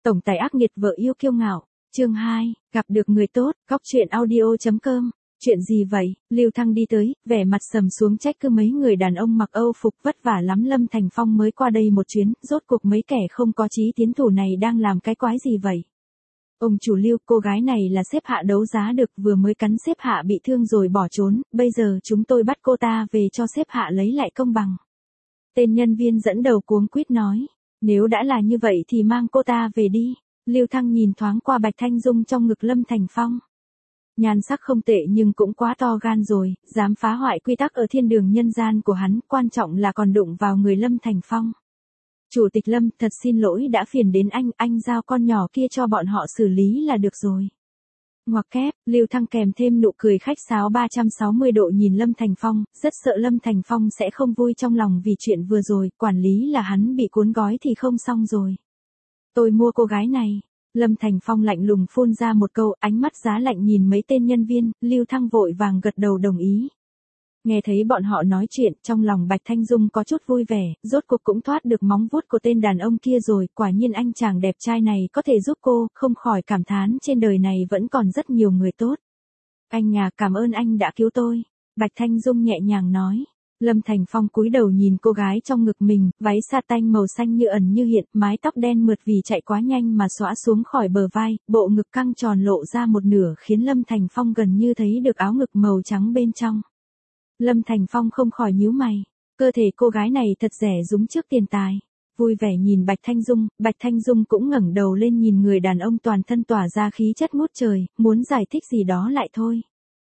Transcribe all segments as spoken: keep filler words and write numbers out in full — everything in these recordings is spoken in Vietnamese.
Tổng tài ác nghiệt vợ yêu kiêu ngạo, chương hai, gặp được người tốt, góc truyện audio chấm com. Chuyện gì vậy? Lưu Thăng đi tới, vẻ mặt sầm xuống trách cứ mấy người đàn ông mặc Âu phục vất vả lắm, Lâm Thành Phong mới qua đây một chuyến, rốt cuộc mấy kẻ không có chí tiến thủ này đang làm cái quái gì vậy? Ông chủ Lưu, cô gái này là xếp hạ đấu giá được, vừa mới cắn xếp hạ bị thương rồi bỏ trốn, bây giờ chúng tôi bắt cô ta về cho xếp hạ lấy lại công bằng. Tên nhân viên dẫn đầu cuống quýt nói, nếu đã là như vậy thì mang cô ta về đi. Lưu Thăng nhìn thoáng qua Bạch Thanh Dung trong ngực Lâm Thành Phong. Nhan sắc không tệ nhưng cũng quá to gan rồi, dám phá hoại quy tắc ở thiên đường nhân gian của hắn, quan trọng là còn đụng vào người Lâm Thành Phong. Chủ tịch Lâm, thật xin lỗi đã phiền đến anh, anh giao con nhỏ kia cho bọn họ xử lý là được rồi. Ngoặc kép, Lưu Thăng kèm thêm nụ cười khách sáo ba trăm sáu mươi độ nhìn Lâm Thành Phong, rất sợ Lâm Thành Phong sẽ không vui trong lòng vì chuyện vừa rồi, quản lý là hắn bị cuốn gói thì không xong rồi. Tôi mua cô gái này. Lâm Thành Phong lạnh lùng phun ra một câu, ánh mắt giá lạnh nhìn mấy tên nhân viên, Lưu Thăng vội vàng gật đầu đồng ý. Nghe thấy bọn họ nói chuyện, trong lòng Bạch Thanh Dung có chút vui vẻ, rốt cuộc cũng thoát được móng vuốt của tên đàn ông kia rồi, quả nhiên anh chàng đẹp trai này có thể giúp cô, không khỏi cảm thán trên đời này vẫn còn rất nhiều người tốt. Anh nhà, cảm ơn anh đã cứu tôi. Bạch Thanh Dung nhẹ nhàng nói. Lâm Thành Phong cúi đầu nhìn cô gái trong ngực mình, váy sa tanh màu xanh như ẩn như hiện, mái tóc đen mượt vì chạy quá nhanh mà xõa xuống khỏi bờ vai, bộ ngực căng tròn lộ ra một nửa khiến Lâm Thành Phong gần như thấy được áo ngực màu trắng bên trong. Lâm Thành Phong không khỏi nhíu mày, cơ thể cô gái này thật rẻ rúng trước tiền tài. Vui vẻ nhìn Bạch Thanh Dung, Bạch Thanh Dung cũng ngẩng đầu lên nhìn người đàn ông toàn thân tỏa ra khí chất ngút trời, muốn giải thích gì đó lại thôi.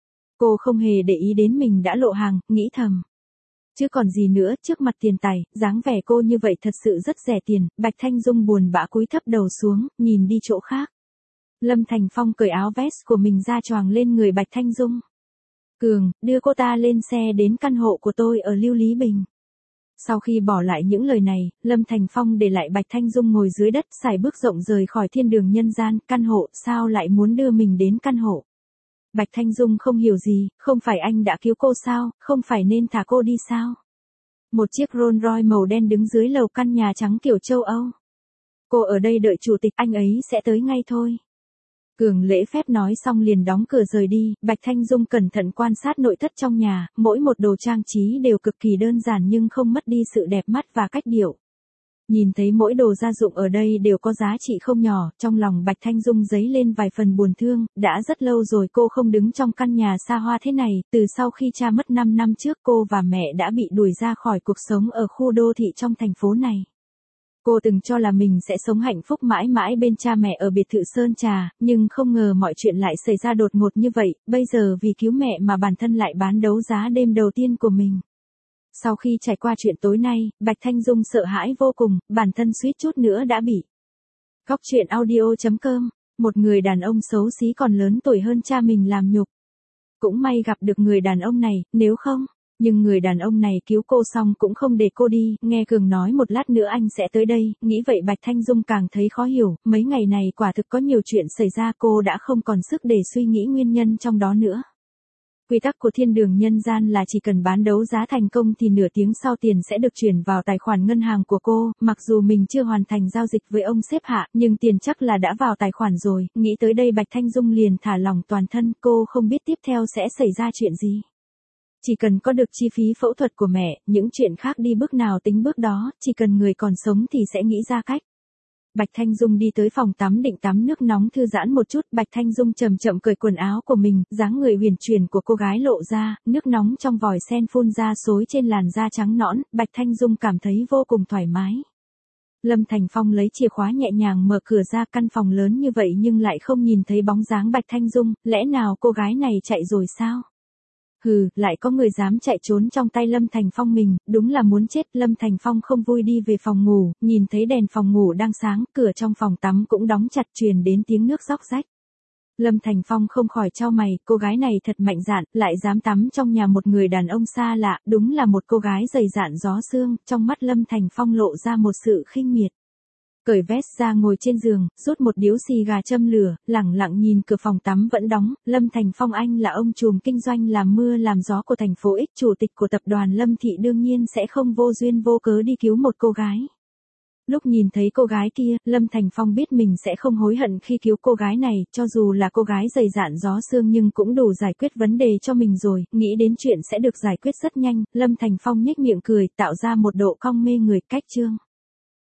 Cô không hề để ý đến mình đã lộ hàng, nghĩ thầm. Chứ còn gì nữa, trước mặt tiền tài, dáng vẻ cô như vậy thật sự rất rẻ tiền. Bạch Thanh Dung buồn bã cúi thấp đầu xuống, nhìn đi chỗ khác. Lâm Thành Phong cởi áo vest của mình ra choàng lên người Bạch Thanh Dung. Cường, đưa cô ta lên xe đến căn hộ của tôi ở Lưu Lý Bình. Sau khi bỏ lại những lời này, Lâm Thành Phong để lại Bạch Thanh Dung ngồi dưới đất, sải bước rộng rời khỏi thiên đường nhân gian. Căn hộ, sao lại muốn đưa mình đến căn hộ? Bạch Thanh Dung không hiểu gì, không phải anh đã cứu cô sao, không phải nên thả cô đi sao? Một chiếc Rolls Royce màu đen đứng dưới lầu căn nhà trắng kiểu châu Âu. Cô ở đây đợi chủ tịch, anh ấy sẽ tới ngay thôi. Cường lễ phép nói xong liền đóng cửa rời đi, Bạch Thanh Dung cẩn thận quan sát nội thất trong nhà, mỗi một đồ trang trí đều cực kỳ đơn giản nhưng không mất đi sự đẹp mắt và cách điệu. Nhìn thấy mỗi đồ gia dụng ở đây đều có giá trị không nhỏ, trong lòng Bạch Thanh Dung dấy lên vài phần buồn thương, đã rất lâu rồi cô không đứng trong căn nhà xa hoa thế này, từ sau khi cha mất năm năm trước cô và mẹ đã bị đuổi ra khỏi cuộc sống ở khu đô thị trong thành phố này. Cô từng cho là mình sẽ sống hạnh phúc mãi mãi bên cha mẹ ở biệt thự Sơn Trà, nhưng không ngờ mọi chuyện lại xảy ra đột ngột như vậy, bây giờ vì cứu mẹ mà bản thân lại bán đấu giá đêm đầu tiên của mình. Sau khi trải qua chuyện tối nay, Bạch Thanh Dung sợ hãi vô cùng, bản thân suýt chút nữa đã bị. Góc truyện audio chấm com, một người đàn ông xấu xí còn lớn tuổi hơn cha mình làm nhục. Cũng may gặp được người đàn ông này, nếu không, nhưng người đàn ông này cứu cô xong cũng không để cô đi, nghe Cường nói một lát nữa anh sẽ tới đây, nghĩ vậy Bạch Thanh Dung càng thấy khó hiểu, mấy ngày này quả thực có nhiều chuyện xảy ra cô đã không còn sức để suy nghĩ nguyên nhân trong đó nữa. Quy tắc của thiên đường nhân gian là chỉ cần bán đấu giá thành công thì nửa tiếng sau tiền sẽ được chuyển vào tài khoản ngân hàng của cô, mặc dù mình chưa hoàn thành giao dịch với ông xếp hạ, nhưng tiền chắc là đã vào tài khoản rồi, nghĩ tới đây Bạch Thanh Dung liền thả lỏng toàn thân, cô không biết tiếp theo sẽ xảy ra chuyện gì. Chỉ cần có được chi phí phẫu thuật của mẹ, những chuyện khác đi bước nào tính bước đó, chỉ cần người còn sống thì sẽ nghĩ ra cách. Bạch Thanh Dung đi tới phòng tắm định tắm nước nóng thư giãn một chút, Bạch Thanh Dung chậm chậm cởi quần áo của mình, dáng người huyền chuyển của cô gái lộ ra, nước nóng trong vòi sen phun ra xối trên làn da trắng nõn, Bạch Thanh Dung cảm thấy vô cùng thoải mái. Lâm Thành Phong lấy chìa khóa nhẹ nhàng mở cửa ra, căn phòng lớn như vậy nhưng lại không nhìn thấy bóng dáng Bạch Thanh Dung, lẽ nào cô gái này chạy rồi sao? Hừ, lại có người dám chạy trốn trong tay Lâm Thành Phong mình, đúng là muốn chết. Lâm Thành Phong không vui đi về phòng ngủ, nhìn thấy đèn phòng ngủ đang sáng, cửa trong phòng tắm cũng đóng chặt, truyền đến tiếng nước róc rách. Lâm Thành Phong không khỏi chau mày, cô gái này thật mạnh dạn, lại dám tắm trong nhà một người đàn ông xa lạ, đúng là một cô gái dày dạn gió xương, trong mắt Lâm Thành Phong lộ ra một sự khinh miệt. Cởi vest ra ngồi trên giường, rút một điếu xì gà châm lửa, lẳng lặng nhìn cửa phòng tắm vẫn đóng. Lâm Thành Phong anh là ông trùm kinh doanh làm mưa làm gió của thành phố X, chủ tịch của tập đoàn Lâm Thị đương nhiên sẽ không vô duyên vô cớ đi cứu một cô gái. Lúc nhìn thấy cô gái kia, Lâm Thành Phong biết mình sẽ không hối hận khi cứu cô gái này, cho dù là cô gái dày dạn gió xương nhưng cũng đủ giải quyết vấn đề cho mình rồi, nghĩ đến chuyện sẽ được giải quyết rất nhanh, Lâm Thành Phong nhếch miệng cười, tạo ra một độ cong mê người. Cách chương